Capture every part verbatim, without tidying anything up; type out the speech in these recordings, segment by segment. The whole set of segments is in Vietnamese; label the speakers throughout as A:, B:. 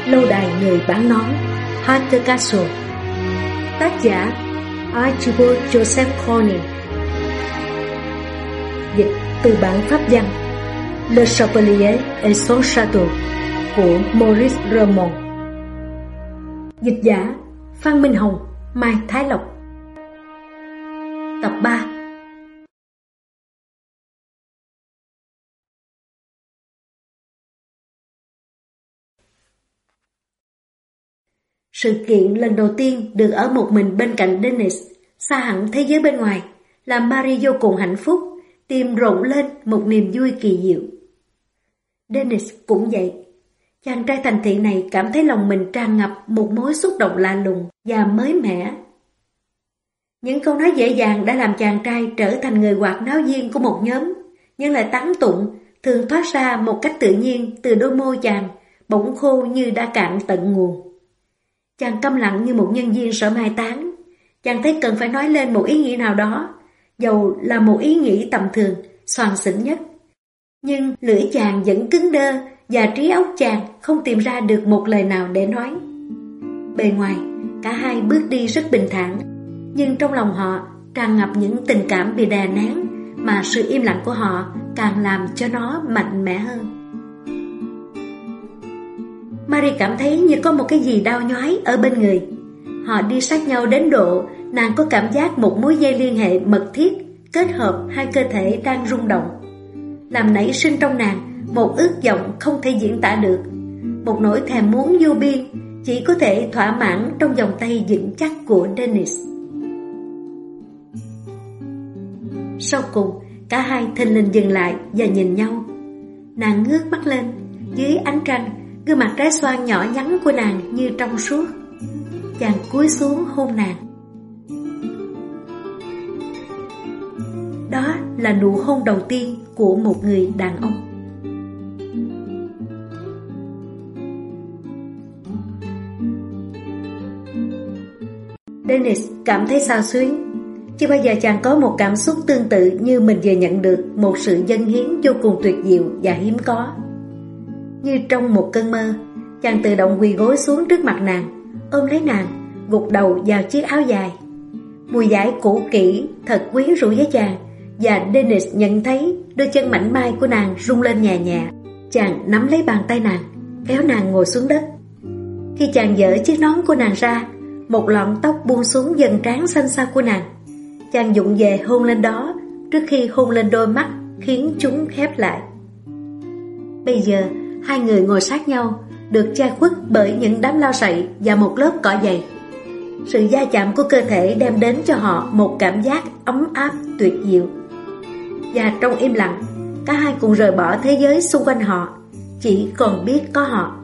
A: Lâu đài người bán nón, Heart's Castle. Tác giả Archibald Joseph Corning. Dịch từ bản pháp văn Le Chevalier et son Château của Maurice Raymond. Dịch giả Phan Minh Hồng, Mai Thái Lộc. Tập ba. Sự kiện lần đầu tiên được ở một mình bên cạnh Dennis, xa hẳn thế giới bên ngoài, làm Marie vô cùng hạnh phúc, tim rộn lên một niềm vui kỳ diệu. Dennis cũng vậy. Chàng trai thành thị này cảm thấy lòng mình tràn ngập một mối xúc động lạ lùng và mới mẻ. Những câu nói dễ dàng đã làm chàng trai trở thành người hoạt náo viên của một nhóm, nhưng lại tán tụng thường thoát ra một cách tự nhiên từ đôi môi chàng, bỗng khô như đã cạn tận nguồn. Chàng câm lặng như một nhân viên sợ mai táng. Chàng thấy cần phải nói lên một ý nghĩ nào đó, dầu là một ý nghĩ tầm thường, xoàng xỉnh nhất. Nhưng lưỡi chàng vẫn cứng đơ và trí óc chàng không tìm ra được một lời nào để nói. Bề ngoài, cả hai bước đi rất bình thản, nhưng trong lòng họ tràn ngập những tình cảm bị đè nén, mà sự im lặng của họ càng làm cho nó mạnh mẽ hơn. Marie cảm thấy như có một cái gì đau nhói ở bên người. Họ đi sát nhau đến độ nàng có cảm giác một mối dây liên hệ mật thiết kết hợp hai cơ thể đang rung động, làm nảy sinh trong nàng một ước vọng không thể diễn tả được, một nỗi thèm muốn vô biên chỉ có thể thỏa mãn trong vòng tay vững chắc của Dennis. Sau cùng, cả hai thình lình dừng lại và nhìn nhau. Nàng ngước mắt lên, dưới ánh trăng, gương mặt trái xoan nhỏ nhắn của nàng như trong suốt. Chàng cúi xuống hôn nàng. Đó là nụ hôn đầu tiên của một người đàn ông. Dennis cảm thấy xao xuyến. Chưa bao giờ chàng có một cảm xúc tương tự như mình vừa nhận được một sự dâng hiến vô cùng tuyệt diệu và hiếm có. Như trong một cơn mơ, chàng tự động quỳ gối xuống trước mặt nàng, ôm lấy nàng, gục đầu vào chiếc áo dài. Mùi vải cũ kỹ thật quyến rũ với chàng, và Dennis nhận thấy đôi chân mảnh mai của nàng rung lên nhẹ nhẹ. Chàng nắm lấy bàn tay nàng, kéo nàng ngồi xuống đất. Khi chàng dỡ chiếc nón của nàng ra, một lọn tóc buông xuống dần trán xanh xao của nàng. Chàng vụng về hôn lên đó trước khi hôn lên đôi mắt khiến chúng khép lại. Bây giờ hai người ngồi sát nhau, được che khuất bởi những đám lau sậy và một lớp cỏ dày. Sự va chạm của cơ thể đem đến cho họ một cảm giác ấm áp tuyệt diệu. Và trong im lặng, cả hai cùng rời bỏ thế giới xung quanh họ, chỉ còn biết có họ.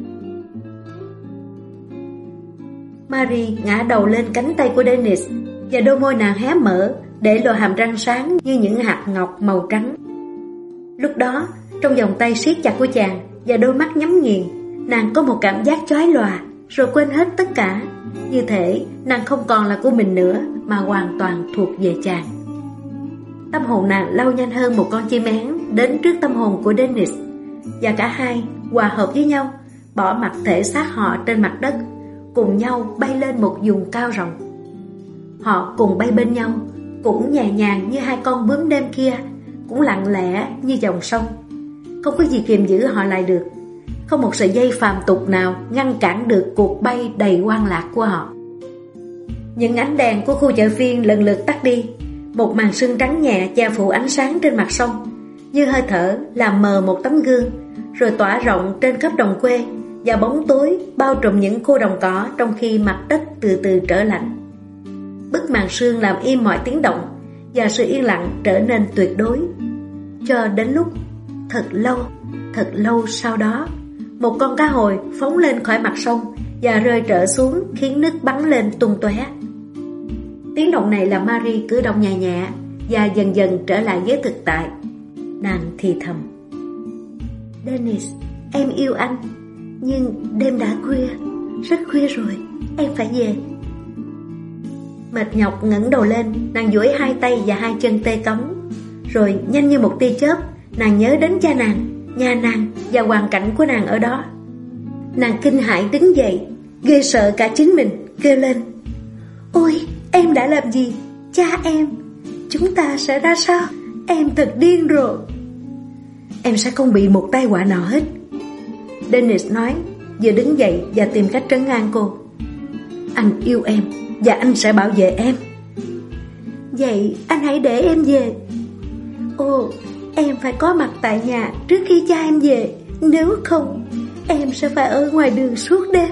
A: Marie ngã đầu lên cánh tay của Dennis, và đôi môi nàng hé mở để lộ hàm răng sáng như những hạt ngọc màu trắng. Lúc đó, trong vòng tay siết chặt của chàng và đôi mắt nhắm nghiền, nàng có một cảm giác chói lòa, rồi quên hết tất cả. Như thể nàng không còn là của mình nữa, mà hoàn toàn thuộc về chàng. Tâm hồn nàng lao nhanh hơn một con chim én đến trước tâm hồn của Dennis, và cả hai hòa hợp với nhau, bỏ mặc thể xác họ trên mặt đất, cùng nhau bay lên một vùng cao rộng. Họ cùng bay bên nhau, cũng nhẹ nhàng như hai con bướm đêm kia, cũng lặng lẽ như dòng sông. Không có gì kiềm giữ họ lại được. Không một sợi dây phàm tục nào ngăn cản được cuộc bay đầy hoang lạc của họ. Những ánh đèn của khu chợ phiên lần lượt tắt đi. Một màn sương trắng nhẹ che phủ ánh sáng trên mặt sông, như hơi thở làm mờ một tấm gương, rồi tỏa rộng trên khắp đồng quê, và bóng tối bao trùm những khu đồng cỏ trong khi mặt đất từ từ trở lạnh. Bức màn sương làm im mọi tiếng động, và sự yên lặng trở nên tuyệt đối. Cho đến lúc thật lâu, thật lâu sau đó, một con cá hồi phóng lên khỏi mặt sông và rơi trở xuống, khiến nước bắn lên tung tóe. Tiếng động này làm Marie cử động nhẹ nhẹ và dần dần trở lại với thực tại. Nàng thì thầm: Dennis, em yêu anh, nhưng đêm đã khuya, rất khuya rồi, em phải về. Mệt nhọc ngẩng đầu lên, nàng duỗi hai tay và hai chân tê cống. Rồi nhanh như một tia chớp, nàng nhớ đến cha nàng, nhà nàng và hoàn cảnh của nàng ở đó. Nàng kinh hãi đứng dậy, ghê sợ cả chính mình, kêu lên: Ôi, em đã làm gì? Cha em, chúng ta sẽ ra sao? Em thật điên rồi. Em sẽ không bị một tai họa nào hết, Dennis nói, vừa đứng dậy và tìm cách trấn an cô. Anh yêu em và anh sẽ bảo vệ em. Vậy anh hãy để em về. Ồ, em phải có mặt tại nhà trước khi cha em về, nếu không em sẽ phải ở ngoài đường suốt đêm.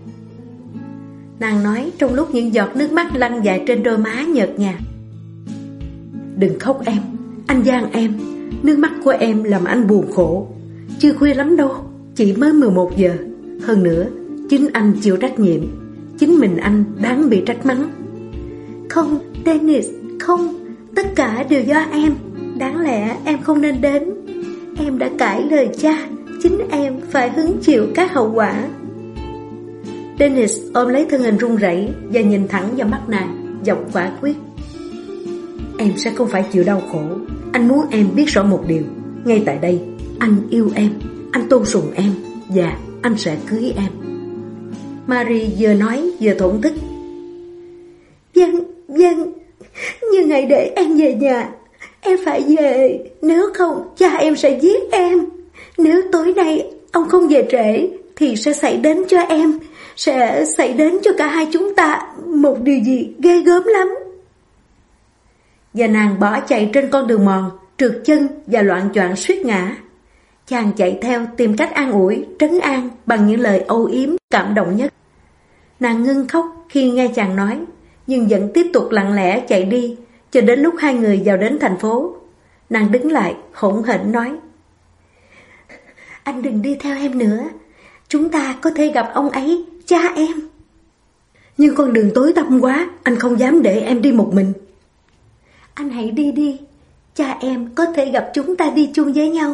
A: Nàng nói trong lúc những giọt nước mắt lăn dài trên đôi má nhợt nhạt. Đừng khóc em, anh gian em. Nước mắt của em làm anh buồn khổ. Chưa khuya lắm đâu, chỉ mới mười một giờ. Hơn nữa, chính anh chịu trách nhiệm. Chính mình anh đáng bị trách mắng. Không, Dennis, không. Tất cả đều do em. Đáng lẽ em không nên đến. Em đã cãi lời cha. Chính em phải hứng chịu các hậu quả. Dennis ôm lấy thân hình run rẩy và nhìn thẳng vào mắt nàng, giọng quả quyết. Em sẽ không phải chịu đau khổ. Anh muốn em biết rõ một điều. Ngay tại đây, anh yêu em, anh tôn sùng em và anh sẽ cưới em. Marie vừa nói vừa thổn thức. Vâng, vâng, nhưng hãy để em về nhà. Em phải về, nếu không cha em sẽ giết em. Nếu tối nay ông không về trễ thì sẽ xảy đến cho em, sẽ xảy đến cho cả hai chúng ta một điều gì ghê gớm lắm. Và nàng bỏ chạy trên con đường mòn, trượt chân và loạng choạng suýt ngã. Chàng chạy theo tìm cách an ủi, trấn an bằng những lời âu yếm cảm động nhất. Nàng ngưng khóc khi nghe chàng nói, nhưng vẫn tiếp tục lặng lẽ chạy đi cho đến lúc hai người vào đến thành phố. Nàng đứng lại hỗn hển nói: Anh đừng đi theo em nữa. Chúng ta có thể gặp ông ấy, cha em. Nhưng con đường tối tăm quá, anh không dám để em đi một mình. Anh hãy đi đi. Cha em có thể gặp chúng ta đi chung với nhau.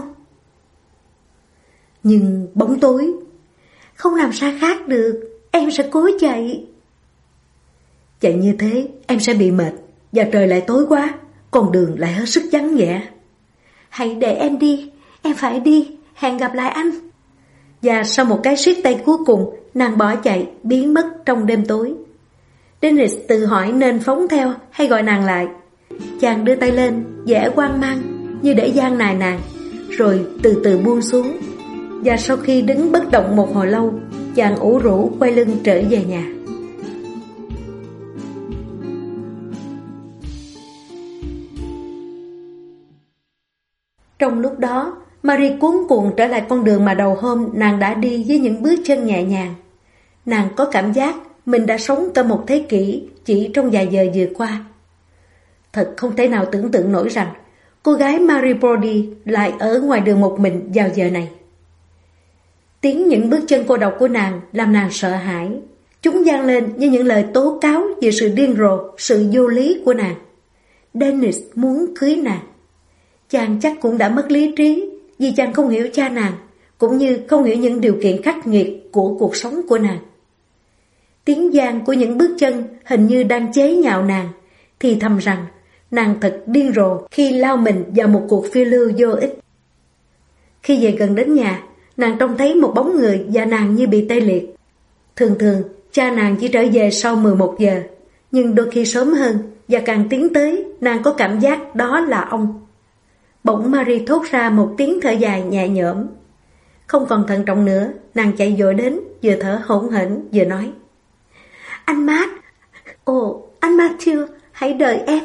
A: Nhưng bóng tối. Không làm sao khác được. Em sẽ cố chạy. Chạy như thế em sẽ bị mệt, và trời lại tối quá, con đường lại hết sức vắng vẻ. Hãy để em đi. Em phải đi. Hẹn gặp lại anh. Và sau một cái siết tay cuối cùng, nàng bỏ chạy, biến mất trong đêm tối. Dennis tự hỏi nên phóng theo hay gọi nàng lại. Chàng đưa tay lên, vẻ hoang mang như để gian nài nàng, rồi từ từ buông xuống. Và sau khi đứng bất động một hồi lâu, chàng ủ rũ quay lưng trở về nhà. Trong lúc đó, Marie cuống cuồng trở lại con đường mà đầu hôm nàng đã đi với những bước chân nhẹ nhàng. Nàng có cảm giác mình đã sống cả một thế kỷ chỉ trong vài giờ vừa qua. Thật không thể nào tưởng tượng nổi rằng cô gái Marie Brodie lại ở ngoài đường một mình vào giờ này. Tiếng những bước chân cô độc của nàng làm nàng sợ hãi. Chúng vang lên như những lời tố cáo về sự điên rồ, sự vô lý của nàng. Dennis muốn cưới nàng. Chàng chắc cũng đã mất lý trí vì chàng không hiểu cha nàng, cũng như không hiểu những điều kiện khắc nghiệt của cuộc sống của nàng. Tiếng vang của những bước chân hình như đang chế nhạo nàng, thì thầm rằng nàng thật điên rồ khi lao mình vào một cuộc phiêu lưu vô ích. Khi về gần đến nhà, nàng trông thấy một bóng người và nàng như bị tê liệt. Thường thường, cha nàng chỉ trở về sau mười một giờ, nhưng đôi khi sớm hơn, và càng tiến tới, nàng có cảm giác đó là ông. Bỗng Marie thốt ra một tiếng thở dài nhẹ nhõm. Không còn thận trọng nữa, nàng chạy vội đến, vừa thở hổn hển vừa nói: Anh Matt, ồ, anh Matthew, hãy đợi em.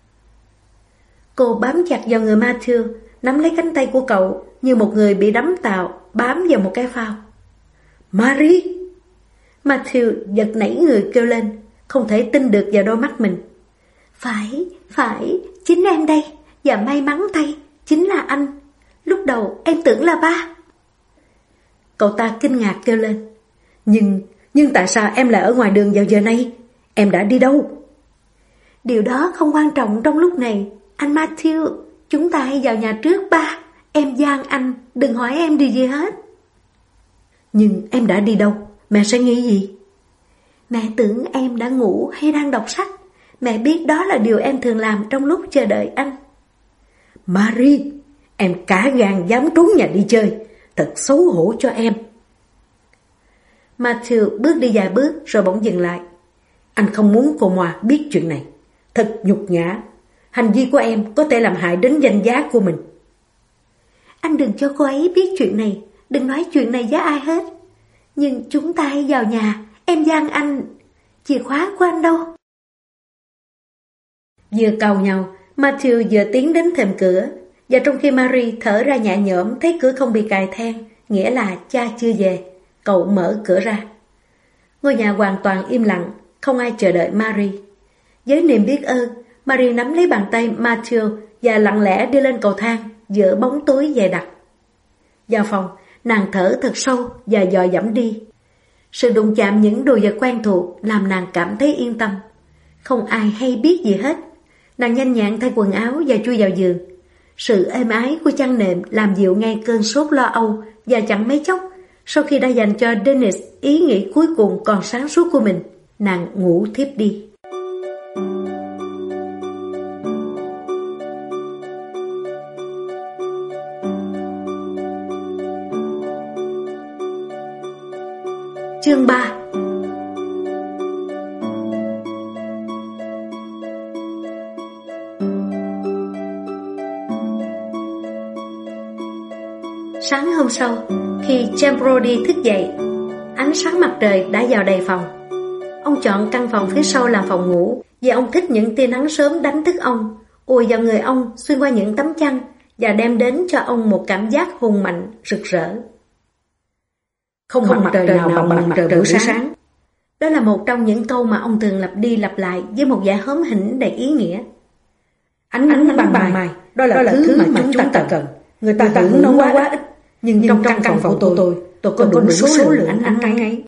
A: Cô bám chặt vào người Matthew, nắm lấy cánh tay của cậu như một người bị đắm tàu bám vào một cái phao. Marie! Matthew giật nảy người kêu lên, không thể tin được vào đôi mắt mình. Phải, phải, chính em đây, và may mắn thay, chính là anh. Lúc đầu em tưởng là ba. Cậu ta kinh ngạc kêu lên. Nhưng, nhưng tại sao em lại ở ngoài đường vào giờ này? Em đã đi đâu? Điều đó không quan trọng trong lúc này. Anh Matthew, chúng ta hãy vào nhà trước ba. Em gian anh, đừng hỏi em điều gì hết. Nhưng em đã đi đâu? Mẹ sẽ nghĩ gì? Mẹ tưởng em đã ngủ hay đang đọc sách. Mẹ biết đó là điều em thường làm trong lúc chờ đợi anh. Marie, em cả gan dám trốn nhà đi chơi. Thật xấu hổ cho em. Matthew bước đi vài bước rồi bỗng dừng lại. Anh không muốn cô Moa biết chuyện này. Thật nhục nhã. Hành vi của em có thể làm hại đến danh giá của mình. Anh đừng cho cô ấy biết chuyện này. Đừng nói chuyện này với ai hết. Nhưng chúng ta hãy vào nhà. Em giang anh. Chìa khóa của anh đâu? Vừa cau nhau, Matthew vừa tiến đến thềm cửa. Và trong khi Mary thở ra nhẹ nhõm thấy cửa không bị cài then, nghĩa là cha chưa về, cậu mở cửa ra. Ngôi nhà hoàn toàn im lặng, không ai chờ đợi Mary. Với niềm biết ơn, Mary nắm lấy bàn tay Matthew và lặng lẽ đi lên cầu thang giữa bóng tối dày đặc. Vào phòng, nàng thở thật sâu và dò dẫm đi. Sự đụng chạm những đồ vật quen thuộc làm nàng cảm thấy yên tâm. Không ai hay biết gì hết. Nàng nhanh nhẹn thay quần áo và chui vào giường. Sự êm ái của chăn nệm làm dịu ngay cơn sốt lo âu, và chẳng mấy chốc, sau khi đã dành cho Dennis ý nghĩ cuối cùng còn sáng suốt của mình, nàng ngủ thiếp đi. Chương ba. Sáng hôm sau, khi James Brody thức dậy, ánh sáng mặt trời đã vào đầy phòng. Ông chọn căn phòng phía sau làm phòng ngủ vì ông thích những tia nắng sớm đánh thức ông, ùa vào người ông xuyên qua những tấm chăn và đem đến cho ông một cảm giác hùng mạnh, rực rỡ. Không, không mặt trời nào bằng mặt trời buổi sáng. sáng. Đó là một trong những câu mà ông thường lặp đi lặp lại với một vẻ hóm hỉnh đầy ý nghĩa. Ánh nắng ban ban mai, đó là, đó là thứ, thứ mà, mà chúng ta cần. cần. Người ta tưởng nó quá quá ít, nhưng, nhưng trong căn phòng, phòng của tôi, tôi, tôi có đủ số, số lượng ánh nắng ấy.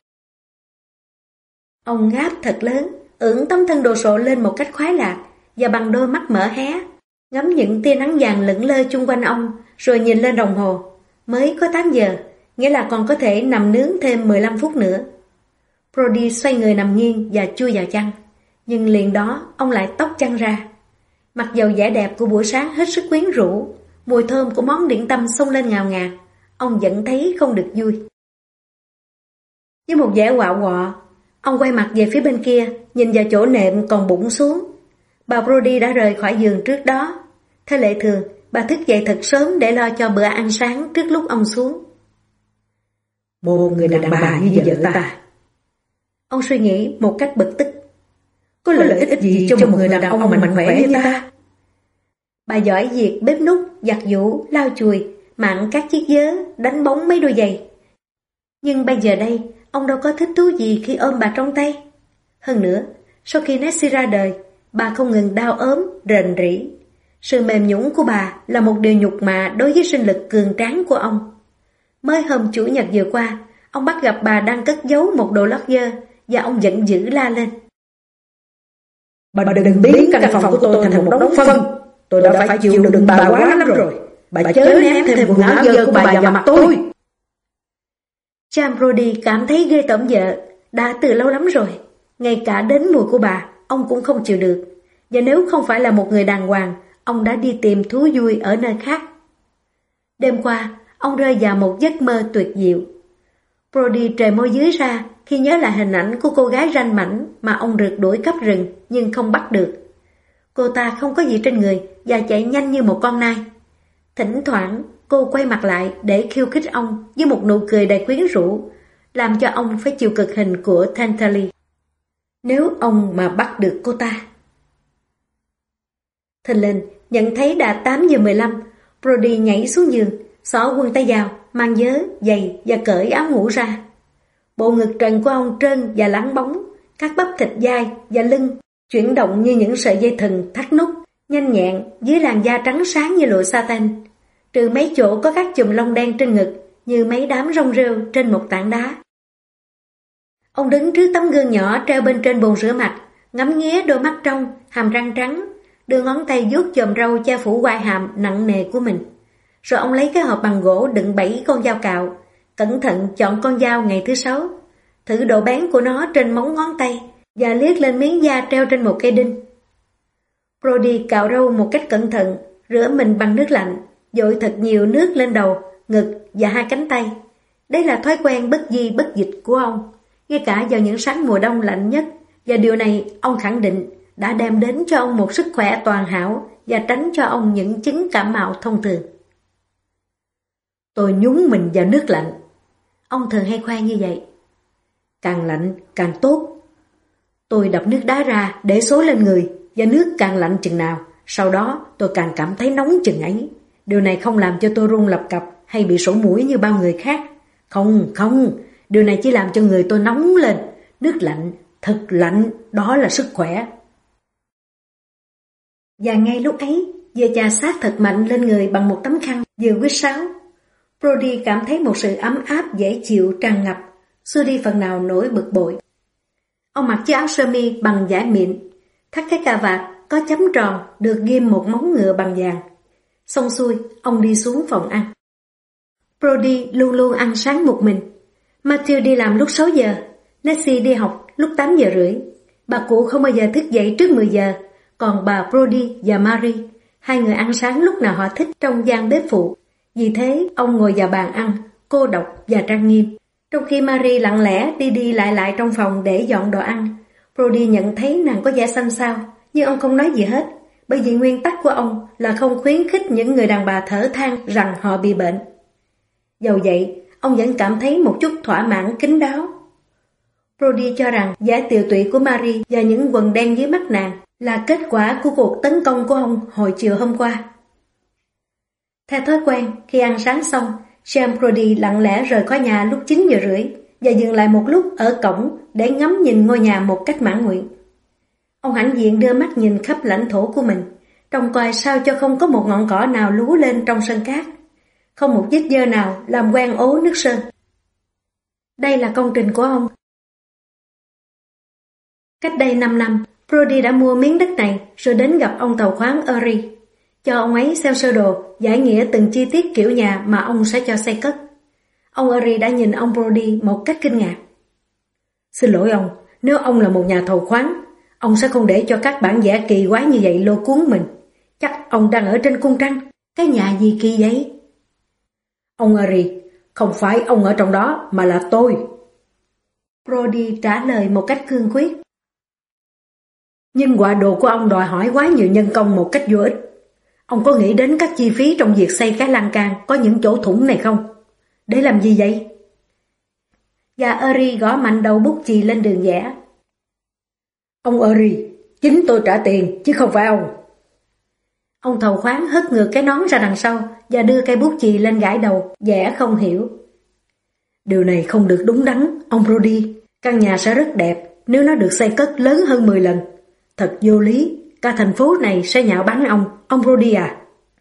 A: Ông ngáp thật lớn, ưỡn tấm thân đồ sộ lên một cách khoái lạc và bằng đôi mắt mở hé, ngắm những tia nắng vàng lững lơ chung quanh ông, rồi nhìn lên đồng hồ. Mới có tám giờ, nghĩa là còn có thể nằm nướng thêm mười lăm phút nữa. Brody xoay người nằm nghiêng và chui vào chăn, nhưng liền đó ông lại tóc chăn ra. Mặc dầu vẻ đẹp của buổi sáng hết sức quyến rũ, mùi thơm của món điểm tâm xông lên ngào ngạt, ông vẫn thấy không được vui. Với một vẻ quạo quọ, ông quay mặt về phía bên kia, nhìn vào chỗ nệm còn bụng xuống. Bà Brody đã rời khỏi giường trước đó. Theo lệ thường, bà thức dậy thật sớm để lo cho bữa ăn sáng trước lúc ông xuống. Một người đàn bà như vợ ta. Ông suy nghĩ một cách bực tức. Có lợi ích gì cho một người đàn ông mạnh khỏe như ta? Bà giỏi việc bếp núc, giặt giũ, lau chùi, mặn các chiếc vớ, đánh bóng mấy đôi giày. Nhưng bây giờ đây, ông đâu có thích thú gì khi ôm bà trong tay. Hơn nữa, sau khi Nessie ra đời, bà không ngừng đau ốm, rền rĩ. Sự mềm nhũn của bà là một điều nhục mạ đối với sinh lực cường tráng của ông. Mới hôm Chủ nhật vừa qua, ông bắt gặp bà đang cất giấu một đồ lót dơ và ông giận dữ la lên. Bà đừng biến căn phòng của tôi thành một đống phân. Tôi đã phải chịu đựng bà quá lắm rồi. Bà chớ ném thêm quần áo dơ của bà vào mặt tôi. James Brody cảm thấy ghê tởm vợ, đã từ lâu lắm rồi. Ngay cả đến mùi của bà, ông cũng không chịu được. Và nếu không phải là một người đàng hoàng, ông đã đi tìm thú vui ở nơi khác. Đêm qua, ông rơi vào một giấc mơ tuyệt diệu. Brody trề môi dưới ra khi nhớ lại hình ảnh của cô gái ranh mảnh mà ông rượt đuổi cắp rừng nhưng không bắt được. Cô ta không có gì trên người và chạy nhanh như một con nai. Thỉnh thoảng, cô quay mặt lại để khiêu khích ông với một nụ cười đầy quyến rũ, làm cho ông phải chịu cực hình của Tantalus. Nếu ông mà bắt được cô ta. Thình lình, nhận thấy đã tám giờ mười lăm, Brody nhảy xuống giường, xỏ quần tay vào, mang vớ, giày và cởi áo ngủ ra. Bộ ngực trần của ông trơn và láng bóng, các bắp thịt vai và lưng chuyển động như những sợi dây thừng thắt nút, nhanh nhẹn dưới làn da trắng sáng như lụa satin, trừ mấy chỗ có các chùm lông đen trên ngực như mấy đám rong rêu trên một tảng đá. Ông đứng trước tấm gương nhỏ treo bên trên bồn rửa mặt, ngắm nghía đôi mắt trong, hàm răng trắng, đưa ngón tay vuốt chòm râu che phủ quai hàm nặng nề của mình. Rồi ông lấy cái hộp bằng gỗ đựng bảy con dao cạo, cẩn thận chọn con dao ngày thứ sáu, thử độ bén của nó trên móng ngón tay và liếc lên miếng da treo trên một cây đinh. Brody cạo râu một cách cẩn thận, rửa mình bằng nước lạnh, dội thật nhiều nước lên đầu, ngực và hai cánh tay. Đây là thói quen bất di bất dịch của ông, ngay cả vào những sáng mùa đông lạnh nhất, và điều này ông khẳng định đã đem đến cho ông một sức khỏe toàn hảo và tránh cho ông những chứng cảm mạo thông thường. Tôi nhúng mình vào nước lạnh. Ông thường hay khoe như vậy. Càng lạnh càng tốt. Tôi đập nước đá ra để xối lên người, và nước càng lạnh chừng nào, sau đó tôi càng cảm thấy nóng chừng ấy. Điều này không làm cho tôi run lập cập hay bị sổ mũi như bao người khác. Không, không, điều này chỉ làm cho người tôi nóng lên. Nước lạnh, thật lạnh, đó là sức khỏe. Và ngay lúc ấy, vừa chà sát thật mạnh lên người bằng một tấm khăn, vừa huýt sáo. Brody cảm thấy một sự ấm áp dễ chịu tràn ngập, xua đi phần nào nỗi bực bội. Ông mặc chiếc áo sơ mi bằng vải mịn, thắt cái cà vạt có chấm tròn được ghim một móng ngựa bằng vàng. Xong xuôi, ông đi xuống phòng ăn. Brody luôn luôn ăn sáng một mình. Matthew đi làm lúc sáu giờ, Nancy đi học lúc tám giờ rưỡi. Bà cụ không bao giờ thức dậy trước mười giờ, còn bà Brody và Mary, hai người ăn sáng lúc nào họ thích trong gian bếp phụ. Vì thế, ông ngồi vào bàn ăn, cô độc và trang nghiêm. Trong khi Mary lặng lẽ đi đi lại lại trong phòng để dọn đồ ăn, Brody nhận thấy nàng có vẻ xanh xao, nhưng ông không nói gì hết, bởi vì nguyên tắc của ông là không khuyến khích những người đàn bà thở than rằng họ bị bệnh. Dầu vậy, ông vẫn cảm thấy một chút thỏa mãn kín đáo. Brody cho rằng vẻ tiều tụy của Mary và những quần đen dưới mắt nàng là kết quả của cuộc tấn công của ông hồi chiều hôm qua. Theo thói quen, khi ăn sáng xong, Sam Brody lặng lẽ rời khỏi nhà lúc chín giờ rưỡi và dừng lại một lúc ở cổng để ngắm nhìn ngôi nhà một cách mãn nguyện. Ông hãnh diện đưa mắt nhìn khắp lãnh thổ của mình, trông coi sao cho không có một ngọn cỏ nào lú lên trong sân cát, không một vết dơ nào làm quen ố nước sơn. Đây là công trình của ông. Cách đây năm năm, Brody đã mua miếng đất này rồi đến gặp ông tàu khoáng Erie, cho ông ấy xem sơ đồ, giải nghĩa từng chi tiết kiểu nhà mà ông sẽ cho xây cất. Ông Erie đã nhìn ông Brody một cách kinh ngạc. Xin lỗi ông, nếu ông là một nhà thầu khoáng, ông sẽ không để cho các bản vẽ kỳ quái như vậy lôi cuốn mình. Chắc ông đang ở trên cung trăng. Cái nhà gì kỳ vậy? Ông Erie, không phải ông ở trong đó mà là tôi. Brody trả lời một cách cương quyết. Nhưng họa đồ của ông đòi hỏi quá nhiều nhân công một cách vô ích. Ông có nghĩ đến các chi phí trong việc xây cái lan can có những chỗ thủng này không? Để làm gì vậy? Và Erie gõ mạnh đầu bút chì lên đường vẽ. Ông Erie, chính tôi trả tiền chứ không phải ông. Ông thầu khoáng hất ngược cái nón ra đằng sau và đưa cây bút chì lên gãi đầu, vẽ không hiểu. Điều này không được đúng đắn, ông Brody. Căn nhà sẽ rất đẹp nếu nó được xây cất lớn hơn mười lần. Thật vô lý, cả thành phố này sẽ nhạo báng ông, ông Brody à.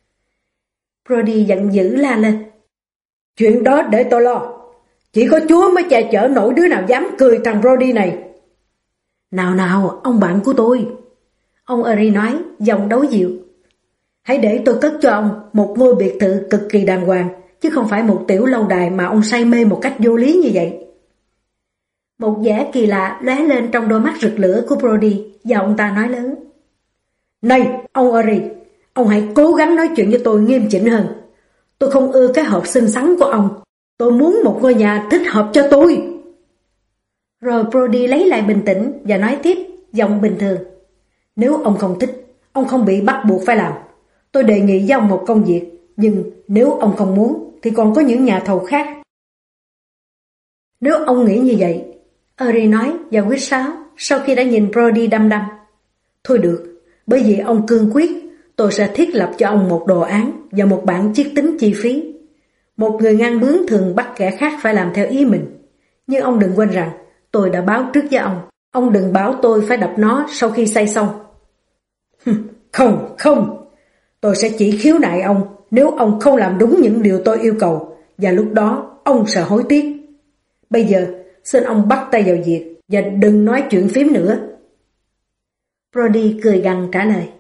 A: Brody giận dữ la lên. Chuyện đó để tôi lo. Chỉ có Chúa mới che chở nổi đứa nào dám cười thằng Brody này. Nào nào, ông bạn của tôi. Ông Erie nói, giọng đấu dịu. Hãy để tôi cất cho ông một ngôi biệt thự cực kỳ đàng hoàng, chứ không phải một tiểu lâu đài mà ông say mê một cách vô lý như vậy. Một vẻ kỳ lạ lóe lên trong đôi mắt rực lửa của Brody và ông ta nói lớn. Này, ông Erie, ông hãy cố gắng nói chuyện với tôi nghiêm chỉnh hơn. Tôi không ưa cái hộp xinh xắn của ông. Tôi muốn một ngôi nhà thích hợp cho tôi. Rồi Brody lấy lại bình tĩnh và nói tiếp, giọng bình thường. Nếu ông không thích, ông không bị bắt buộc phải làm. Tôi đề nghị với ông một công việc, nhưng nếu ông không muốn, thì còn có những nhà thầu khác. Nếu ông nghĩ như vậy, Erie nói và huýt sáo sau khi đã nhìn Brody đăm đăm. Thôi được, bởi vì ông cương quyết, tôi sẽ thiết lập cho ông một đồ án và một bảng chiết tính chi phí. Một người ngang bướng thường bắt kẻ khác phải làm theo ý mình. Nhưng ông đừng quên rằng, tôi đã báo trước với ông. Ông đừng bảo tôi phải đập nó sau khi xây xong. Không, không. Tôi sẽ chỉ khiếu nại ông nếu ông không làm đúng những điều tôi yêu cầu, và lúc đó ông sẽ hối tiếc. Bây giờ, xin ông bắt tay vào việc và đừng nói chuyện phím nữa. Brody cười gằn trả lời.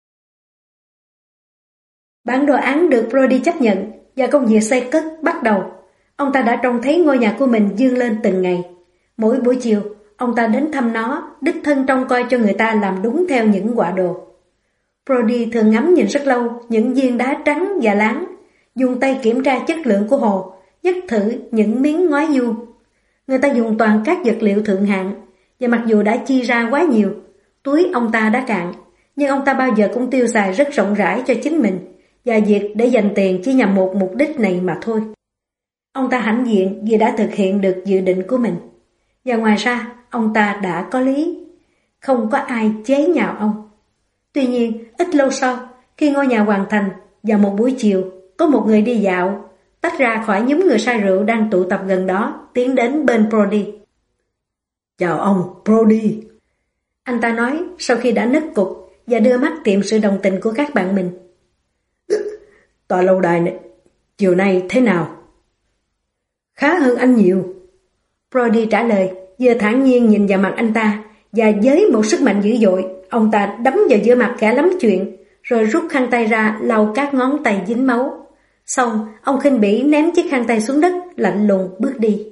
A: Bản đồ án được Brody chấp nhận và công việc xây cất bắt đầu. Ông ta đã trông thấy ngôi nhà của mình vươn lên từng ngày. Mỗi buổi chiều, ông ta đến thăm nó, đích thân trông coi cho người ta làm đúng theo những họa đồ. Brody thường ngắm nhìn rất lâu những viên đá trắng và láng, dùng tay kiểm tra chất lượng của hồ, nhắc thử những miếng ngói vuông. Người ta dùng toàn các vật liệu thượng hạng, và mặc dù đã chi ra quá nhiều, túi ông ta đã cạn, nhưng ông ta bao giờ cũng tiêu xài rất rộng rãi cho chính mình, và việc để dành tiền chỉ nhằm một mục đích này mà thôi. Ông ta hãnh diện vì đã thực hiện được dự định của mình, và ngoài ra ông ta đã có lý. Không có ai chế nhạo ông. Tuy nhiên, ít lâu sau, khi ngôi nhà hoàn thành, vào một buổi chiều, có một người đi dạo, tách ra khỏi nhóm người say rượu đang tụ tập gần đó, tiến đến bên Brody.
B: Chào ông, Brody.
A: Anh ta nói sau khi đã nứt cục và đưa mắt tìm sự đồng tình của các bạn mình.
B: Tòa lâu đài này, chiều nay thế nào?
A: Khá hơn anh nhiều. Brody trả lời, vừa thản nhiên nhìn vào mặt anh ta, và với một sức mạnh dữ dội, ông ta đấm vào giữa mặt kẻ lắm chuyện, rồi rút khăn tay ra lau các ngón tay dính máu. Xong, ông khinh bỉ ném chiếc khăn tay xuống đất, lạnh lùng bước đi.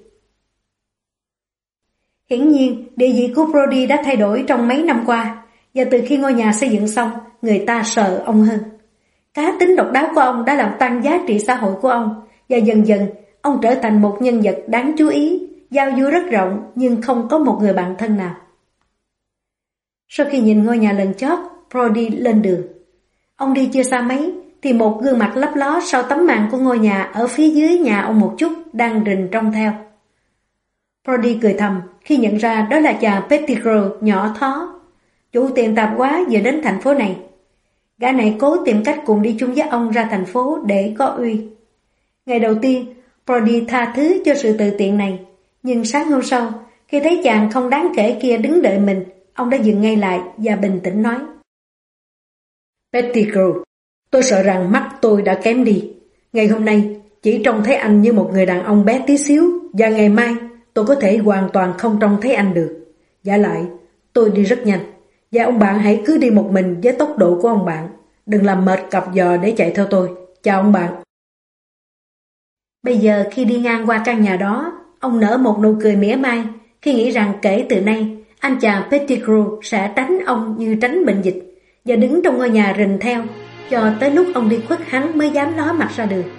A: Hiển nhiên, địa vị của Brody đã thay đổi trong mấy năm qua, và từ khi ngôi nhà xây dựng xong, người ta sợ ông hơn. Cá tính độc đáo của ông đã làm tăng giá trị xã hội của ông, và dần dần, ông trở thành một nhân vật đáng chú ý, giao du rất rộng nhưng không có một người bạn thân nào. Sau khi nhìn ngôi nhà lần chót, Brody lên đường. Ông đi chưa xa mấy, thì một gương mặt lấp ló sau tấm màn của ngôi nhà ở phía dưới nhà ông một chút đang rình trông theo. Brody cười thầm khi nhận ra đó là chàng Pettigrew nhỏ thó, chủ tiệm tạp hóa vừa đến thành phố này. Gã này cố tìm cách cùng đi chung với ông ra thành phố để có uy. Ngày đầu tiên, Brody tha thứ cho sự tự tiện này, nhưng sáng hôm sau, khi thấy chàng không đáng kể kia đứng đợi mình, ông đã dừng ngay lại và bình tĩnh nói.
B: Pettigrew, tôi sợ rằng mắt tôi đã kém đi. Ngày hôm nay, chỉ trông thấy anh như một người đàn ông bé tí xíu, và ngày mai, tôi có thể hoàn toàn không trông thấy anh được. Giả lại, tôi đi rất nhanh, và ông bạn hãy cứ đi một mình với tốc độ của ông bạn. Đừng làm mệt cặp giò để chạy theo tôi. Chào ông bạn.
A: Bây giờ khi đi ngang qua căn nhà đó, ông nở một nụ cười mỉa mai khi nghĩ rằng kể từ nay, anh chàng Pettigrew sẽ tránh ông như tránh bệnh dịch, và đứng trong ngôi nhà rình theo, cho tới lúc ông đi khuất hắn mới dám ló mặt ra đường.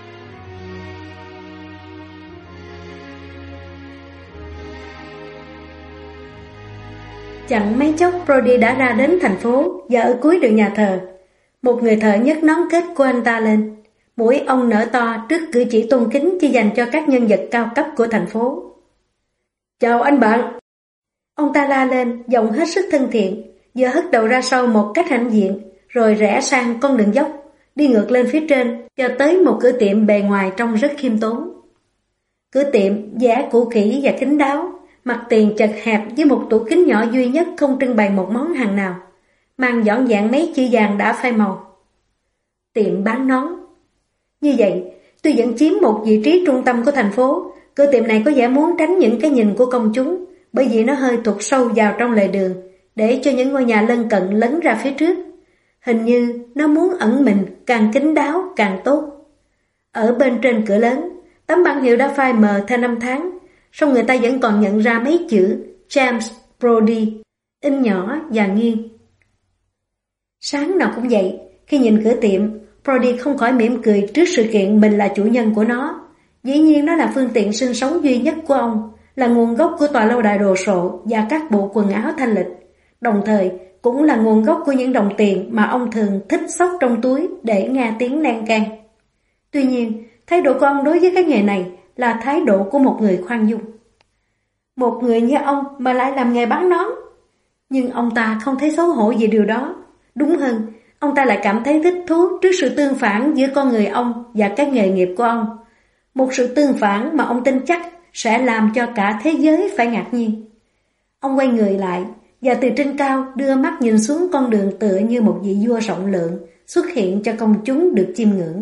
A: Chẳng mấy chốc Brody đã ra đến thành phố, và ở cuối đường nhà thờ, một người thợ nhấc nón kết của anh ta lên. Mũi ông nở to trước cử chỉ tôn kính chỉ dành cho các nhân vật cao cấp của thành phố.
B: Chào anh bạn.
A: Ông ta la lên, giọng hết sức thân thiện, vừa hất đầu ra sau một cách hãnh diện, rồi rẽ sang con đường dốc, đi ngược lên phía trên, cho tới một cửa tiệm bề ngoài trông rất khiêm tốn. Cửa tiệm vẽ cũ kỹ và kín đáo, mặt tiền chật hẹp với một tủ kính nhỏ duy nhất không trưng bày một món hàng nào, mang dọn dạn mấy chữ vàng đã phai màu. Tiệm bán nón. Như vậy, tuy vẫn chiếm một vị trí trung tâm của thành phố, cửa tiệm này có vẻ muốn tránh những cái nhìn của công chúng, bởi vì nó hơi thụt sâu vào trong lề đường, để cho những ngôi nhà lân cận lấn ra phía trước. Hình như nó muốn ẩn mình, càng kín đáo càng tốt. Ở bên trên cửa lớn, tấm bảng hiệu đã phai mờ theo năm tháng, song người ta vẫn còn nhận ra mấy chữ James Brody, in nhỏ và nghiêng. Sáng nào cũng vậy, khi nhìn cửa tiệm, Brody không khỏi mỉm cười trước sự kiện mình là chủ nhân của nó. Dĩ nhiên nó là phương tiện sinh sống duy nhất của ông, là nguồn gốc của tòa lâu đài đồ sộ và các bộ quần áo thanh lịch, đồng thời cũng là nguồn gốc của những đồng tiền mà ông thường thích xốc trong túi để nghe tiếng len keng. Tuy nhiên, thái độ của ông đối với cái nghề này là thái độ của một người khoan dung. Một người như ông mà lại làm nghề bán nón. Nhưng ông ta không thấy xấu hổ về điều đó. Đúng hơn, ông ta lại cảm thấy thích thú trước sự tương phản giữa con người ông và cái nghề nghiệp của ông. Một sự tương phản mà ông tin chắc sẽ làm cho cả thế giới phải ngạc nhiên. Ông quay người lại và từ trên cao đưa mắt nhìn xuống con đường tựa như một vị vua rộng lượng xuất hiện cho công chúng được chiêm ngưỡng.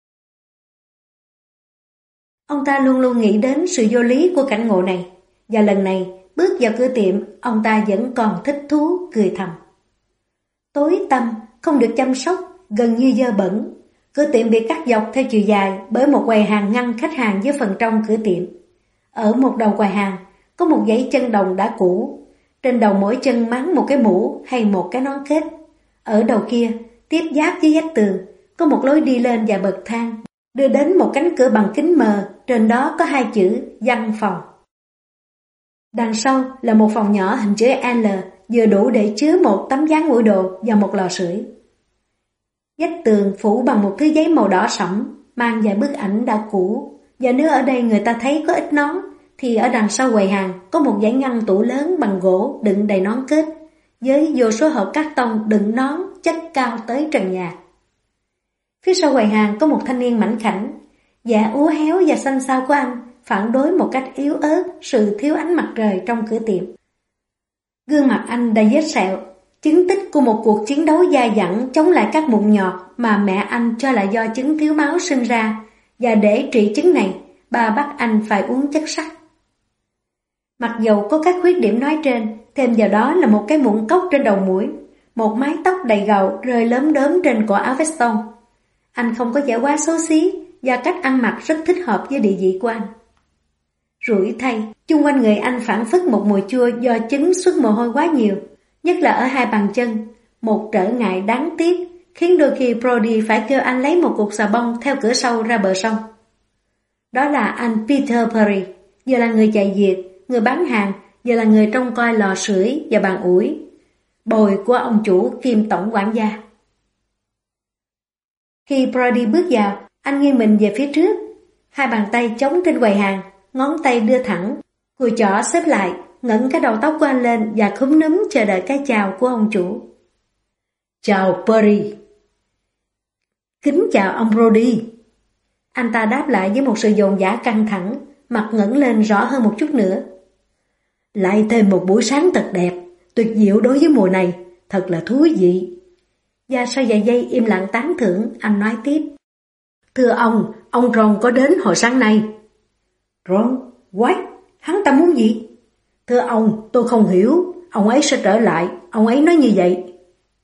A: Ông ta luôn luôn nghĩ đến sự vô lý của cảnh ngộ này, và lần này bước vào cửa tiệm, ông ta vẫn còn thích thú cười thầm. Tối tăm, không được chăm sóc, gần như dơ bẩn. Cửa tiệm bị cắt dọc theo chiều dài bởi một quầy hàng ngăn khách hàng với phần trong cửa tiệm. Ở một đầu quầy hàng có một dãy chân đồng đã cũ, trên đầu mỗi chân máng một cái mũ hay một cái nón kết. Ở đầu kia, tiếp giáp với vách tường, có một lối đi lên và bậc thang, đưa đến một cánh cửa bằng kính mờ, trên đó có hai chữ văn phòng. Đằng sau là một phòng nhỏ hình chữ L, vừa đủ để chứa một tấm dáng ngủi đồ và một lò sưởi. Vách tường phủ bằng một thứ giấy màu đỏ sẫm, mang vài bức ảnh đã cũ, và nếu ở đây người ta thấy có ít nón, thì ở đằng sau quầy hàng có một dãy ngăn tủ lớn bằng gỗ đựng đầy nón kết, với vô số hộp cát tông đựng nón chất cao tới trần nhà. Phía sau quầy hàng có một thanh niên mảnh khảnh, da úa héo và xanh xao của anh phản đối một cách yếu ớt sự thiếu ánh mặt trời trong cửa tiệm. Gương mặt anh đầy vết sẹo, chứng tích của một cuộc chiến đấu dai dẳng chống lại các mụn nhọt mà mẹ anh cho là do chứng thiếu máu sinh ra, và để trị chứng này, bà bắt anh phải uống chất sắt. Mặc dầu có các khuyết điểm nói trên, thêm vào đó là một cái mụn cốc trên đầu mũi, một mái tóc đầy gầu rơi lốm đốm trên cổ áo veston. Anh không có vẻ quá xấu xí, và cách ăn mặc rất thích hợp với địa vị của anh. Rủi thay, chung quanh người anh phảng phất một mùi chua do chứng xuất mồ hôi quá nhiều, nhất là ở hai bàn chân, một trở ngại đáng tiếc, khiến đôi khi Brody phải kêu anh lấy một cục xà bông theo cửa sau ra bờ sông. Đó là anh Peter Perry, vừa là người chạy việc, người bán hàng, vừa là người trông coi lò sưởi và bàn ủi, bồi của ông chủ kiêm tổng quản gia. Khi Brody bước vào, anh nghiêng mình về phía trước, hai bàn tay chống trên quầy hàng, ngón tay đưa thẳng, cùi chỏ xếp lại, ngẩng cái đầu tóc của anh lên và khúm núm chờ đợi cái chào của ông chủ.
B: Chào Perry.
A: Kính chào ông Brody. Anh ta đáp lại với một sự dồn dã căng thẳng, mặt ngẩng lên rõ hơn một chút nữa.
B: Lại thêm một buổi sáng thật đẹp, tuyệt diệu đối với mùa này, thật là thú vị.
A: Và sau vài giây im lặng tán thưởng, anh nói tiếp.
B: Thưa ông, ông Ron có đến hồi sáng nay.
A: Ron? What? Hắn ta muốn gì?
B: Thưa ông, tôi không hiểu, ông ấy sẽ trở lại, ông ấy nói như vậy.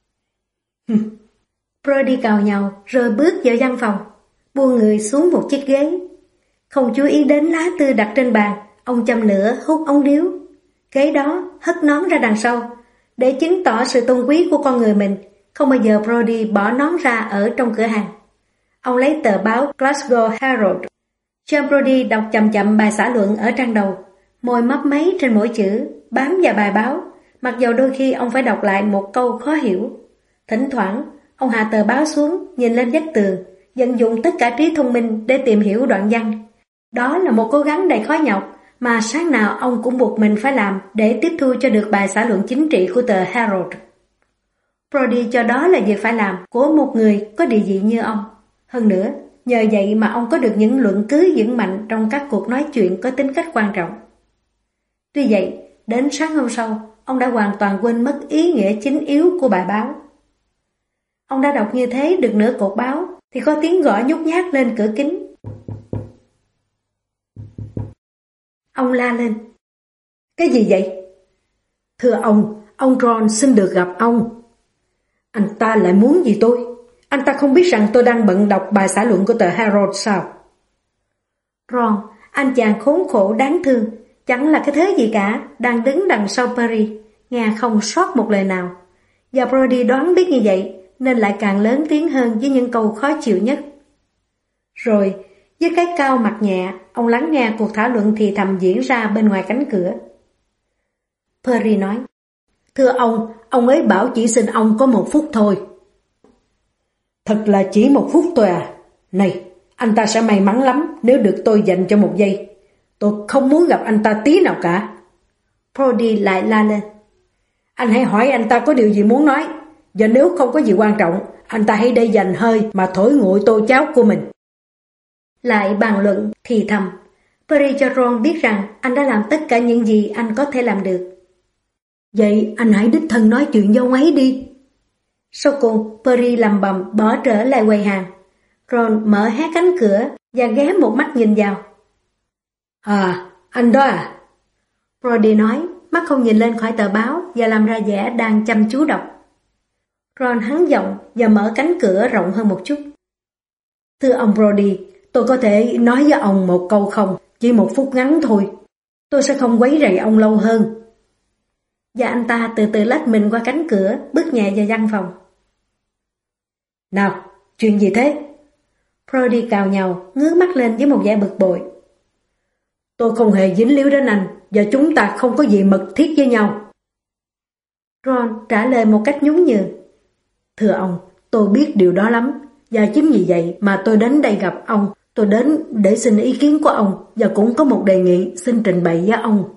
A: Brody cào nhau rồi bước vào văn phòng, buông người xuống một chiếc ghế. Không chú ý đến lá thư đặt trên bàn, ông châm lửa hút ống điếu. Kế đó hất nón ra đằng sau, để chứng tỏ sự tôn quý của con người mình. Không bao giờ Brody bỏ nón ra ở trong cửa hàng. Ông lấy tờ báo Glasgow Herald. John Brody đọc chậm chậm bài xã luận ở trang đầu, môi mấp máy trên mỗi chữ, bám vào bài báo, mặc dầu đôi khi ông phải đọc lại một câu khó hiểu. Thỉnh thoảng, ông hạ tờ báo xuống, nhìn lên vách tường, vận dụng tất cả trí thông minh để tìm hiểu đoạn văn. Đó là một cố gắng đầy khó nhọc mà sáng nào ông cũng buộc mình phải làm để tiếp thu cho được bài xã luận chính trị của tờ Herald. Brody cho đó là việc phải làm của một người có địa vị như ông. Hơn nữa, nhờ vậy mà ông có được những luận cứ vững mạnh trong các cuộc nói chuyện có tính cách quan trọng. Tuy vậy, đến sáng hôm sau, ông đã hoàn toàn quên mất ý nghĩa chính yếu của bài báo. Ông đã đọc như thế được nửa cột báo, thì có tiếng gõ nhút nhát lên cửa kính. Ông la lên.
B: Cái gì vậy? Thưa ông, ông Ron xin được gặp ông. Anh ta lại muốn gì tôi? Anh ta không biết rằng tôi đang bận đọc bài xã luận của tờ Herald sao?
A: Ron, anh chàng khốn khổ đáng thương, chẳng là cái thế gì cả, đang đứng đằng sau Perry, nghe không sót một lời nào. Và Brody đoán biết như vậy, nên lại càng lớn tiếng hơn với những câu khó chịu nhất. Rồi, với cái cao mặt nhẹ, ông lắng nghe cuộc thảo luận thì thầm diễn ra bên ngoài cánh cửa. Perry nói,
B: thưa ông, ông ấy bảo chỉ xin ông có một phút thôi. Thật là chỉ một phút thôi à? Này, anh ta sẽ may mắn lắm nếu được tôi dành cho một giây. Tôi không muốn gặp anh ta tí nào cả.
A: Brody lại la lên.
B: Anh hãy hỏi anh ta có điều gì muốn nói. Và nếu không có gì quan trọng, anh ta hãy để dành hơi mà thổi nguội tô cháo của mình.
A: Lại bàn luận thì thầm. Perry cho Ron biết rằng anh đã làm tất cả những gì anh có thể làm được.
B: Vậy anh hãy đích thân nói chuyện với ông ấy đi.
A: Sau cùng, Perry lầm bầm bỏ trở lại quầy hàng. Ron mở hé cánh cửa và ghé một mắt nhìn vào.
B: À, anh đó à?
A: Brody nói, mắt không nhìn lên khỏi tờ báo và làm ra vẻ đang chăm chú đọc. Ron hắn giọng và mở cánh cửa rộng hơn một chút.
B: Thưa ông Brody, tôi có thể nói với ông một câu không? Chỉ một phút ngắn thôi. Tôi sẽ không quấy rầy ông lâu hơn.
A: Và anh ta từ từ lách mình qua cánh cửa, bước nhẹ vào văn phòng.
B: Nào, chuyện gì thế?
A: Brody cào nhàu, ngước mắt lên với một vẻ bực bội.
B: Tôi không hề dính líu đến anh, và chúng ta không có gì mật thiết với nhau.
A: Ron trả lời một cách nhún nhường.
B: Thưa ông, tôi biết điều đó lắm, và chính vì vậy mà tôi đến đây gặp ông. Tôi đến để xin ý kiến của ông và cũng có một đề nghị xin trình bày với ông.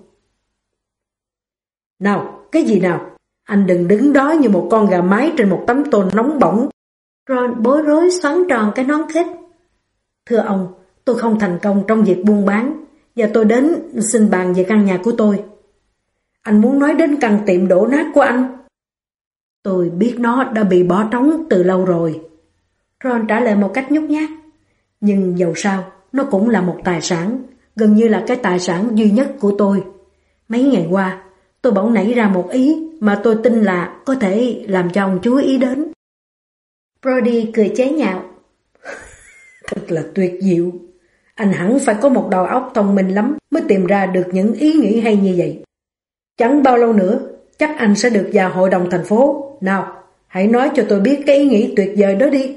B: Nào, cái gì nào? Anh đừng đứng đó như một con gà mái trên một tấm tôn nóng bỏng.
A: Ron bối rối xoắn tròn cái nón khít.
B: Thưa ông, tôi không thành công trong việc buôn bán và tôi đến xin bàn về căn nhà của tôi. Anh muốn nói đến căn tiệm đổ nát của anh? Tôi biết nó đã bị bỏ trống từ lâu rồi.
A: Ron trả lời một cách nhút nhát.
B: Nhưng dầu sao, nó cũng là một tài sản, gần như là cái tài sản duy nhất của tôi. Mấy ngày qua, tôi bỗng nảy ra một ý mà tôi tin là có thể làm cho ông chú ý đến.
A: Brody cười chế nhạo.
B: Thật là tuyệt diệu. Anh hẳn phải có một đầu óc thông minh lắm mới tìm ra được những ý nghĩ hay như vậy. Chẳng bao lâu nữa, chắc anh sẽ được vào hội đồng thành phố. Nào, hãy nói cho tôi biết cái ý nghĩ tuyệt vời đó đi.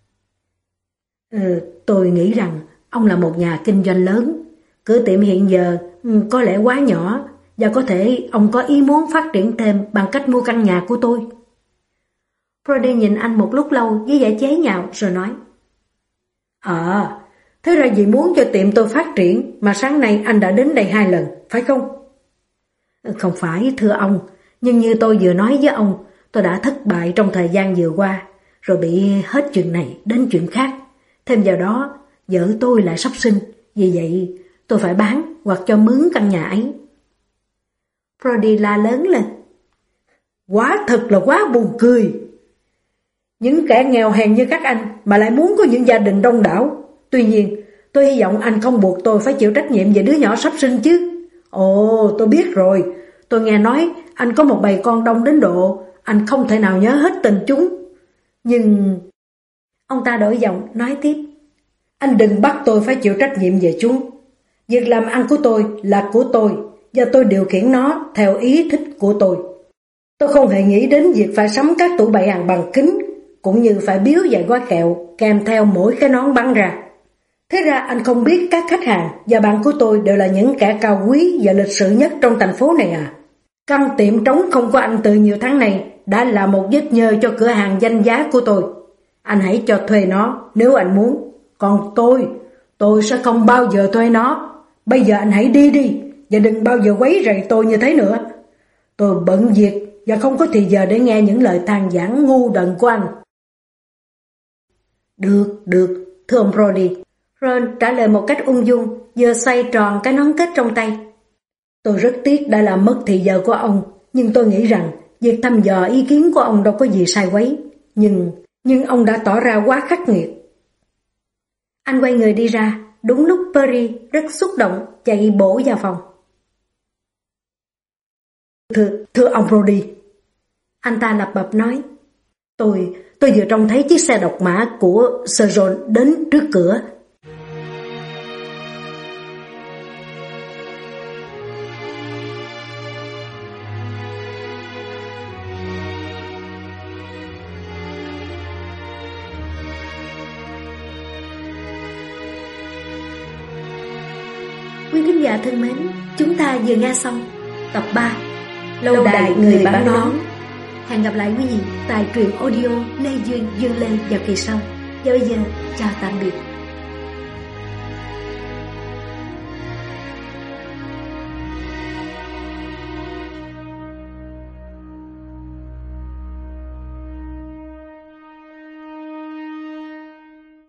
B: Ừ, tôi nghĩ rằng ông là một nhà kinh doanh lớn. Cửa tiệm hiện giờ có lẽ quá nhỏ và có thể ông có ý muốn phát triển thêm bằng cách mua căn nhà của tôi.
A: Brody nhìn anh một lúc lâu với vẻ chế nhạo rồi nói.
B: À, thế ra vì muốn cho tiệm tôi phát triển mà sáng nay anh đã đến đây hai lần, phải không? Không phải, thưa ông, nhưng như tôi vừa nói với ông, tôi đã thất bại trong thời gian vừa qua, rồi bị hết chuyện này đến chuyện khác. Thêm vào đó, vợ tôi lại sắp sinh, vì vậy tôi phải bán hoặc cho mướn căn nhà ấy.
A: Brody la lớn lên.
B: Quá thật là quá buồn cười. Những kẻ nghèo hèn như các anh mà lại muốn có những gia đình đông đảo. Tuy nhiên, tôi hy vọng anh không buộc tôi phải chịu trách nhiệm về đứa nhỏ sắp sinh chứ. Ồ, tôi biết rồi. Tôi nghe nói anh có một bầy con đông đến độ anh không thể nào nhớ hết tên chúng. Nhưng...
A: Ông ta đổi giọng nói tiếp.
B: Anh đừng bắt tôi phải chịu trách nhiệm về chúng. Việc làm ăn của tôi là của tôi và tôi điều khiển nó theo ý thích của tôi. Tôi không hề nghĩ đến việc phải sắm các tủ bày hàng bằng kính cũng như phải biếu vài gói kẹo kèm theo mỗi cái nón bắn ra. Thế ra anh không biết các khách hàng và bạn của tôi đều là những kẻ cao quý và lịch sự nhất trong thành phố này à? Căn tiệm trống không có anh từ nhiều tháng này đã là một vết nhơ cho cửa hàng danh giá của tôi. Anh hãy cho thuê nó nếu anh muốn. Còn tôi, tôi sẽ không bao giờ thuê nó. Bây giờ anh hãy đi đi và đừng bao giờ quấy rầy tôi như thế nữa. Tôi bận việc và không có thì giờ để nghe những lời than vãn ngu đần của anh.
A: Được, được, thưa ông Brody. Ron trả lời một cách ung dung, vừa xoay tròn cái nón kết trong tay.
B: Tôi rất tiếc đã làm mất thì giờ của ông, nhưng tôi nghĩ rằng việc thăm dò ý kiến của ông đâu có gì sai quấy. Nhưng, nhưng ông đã tỏ ra quá khắc nghiệt.
A: Anh quay người đi ra, đúng lúc Perry rất xúc động chạy bổ vào phòng.
B: Thưa, thưa ông Brody.
A: Anh ta lẩm bẩm nói.
B: Tôi, tôi vừa trông thấy chiếc xe độc mã của Sir John đến trước cửa.
A: Quý thính giả thân mến, chúng ta vừa nghe xong tập ba Lâu đài người bán nón. Hẹn gặp lại quý vị tại truyện audio Lê Duyên Dương Lê vào kỳ sau. Và bây giờ, chào tạm biệt.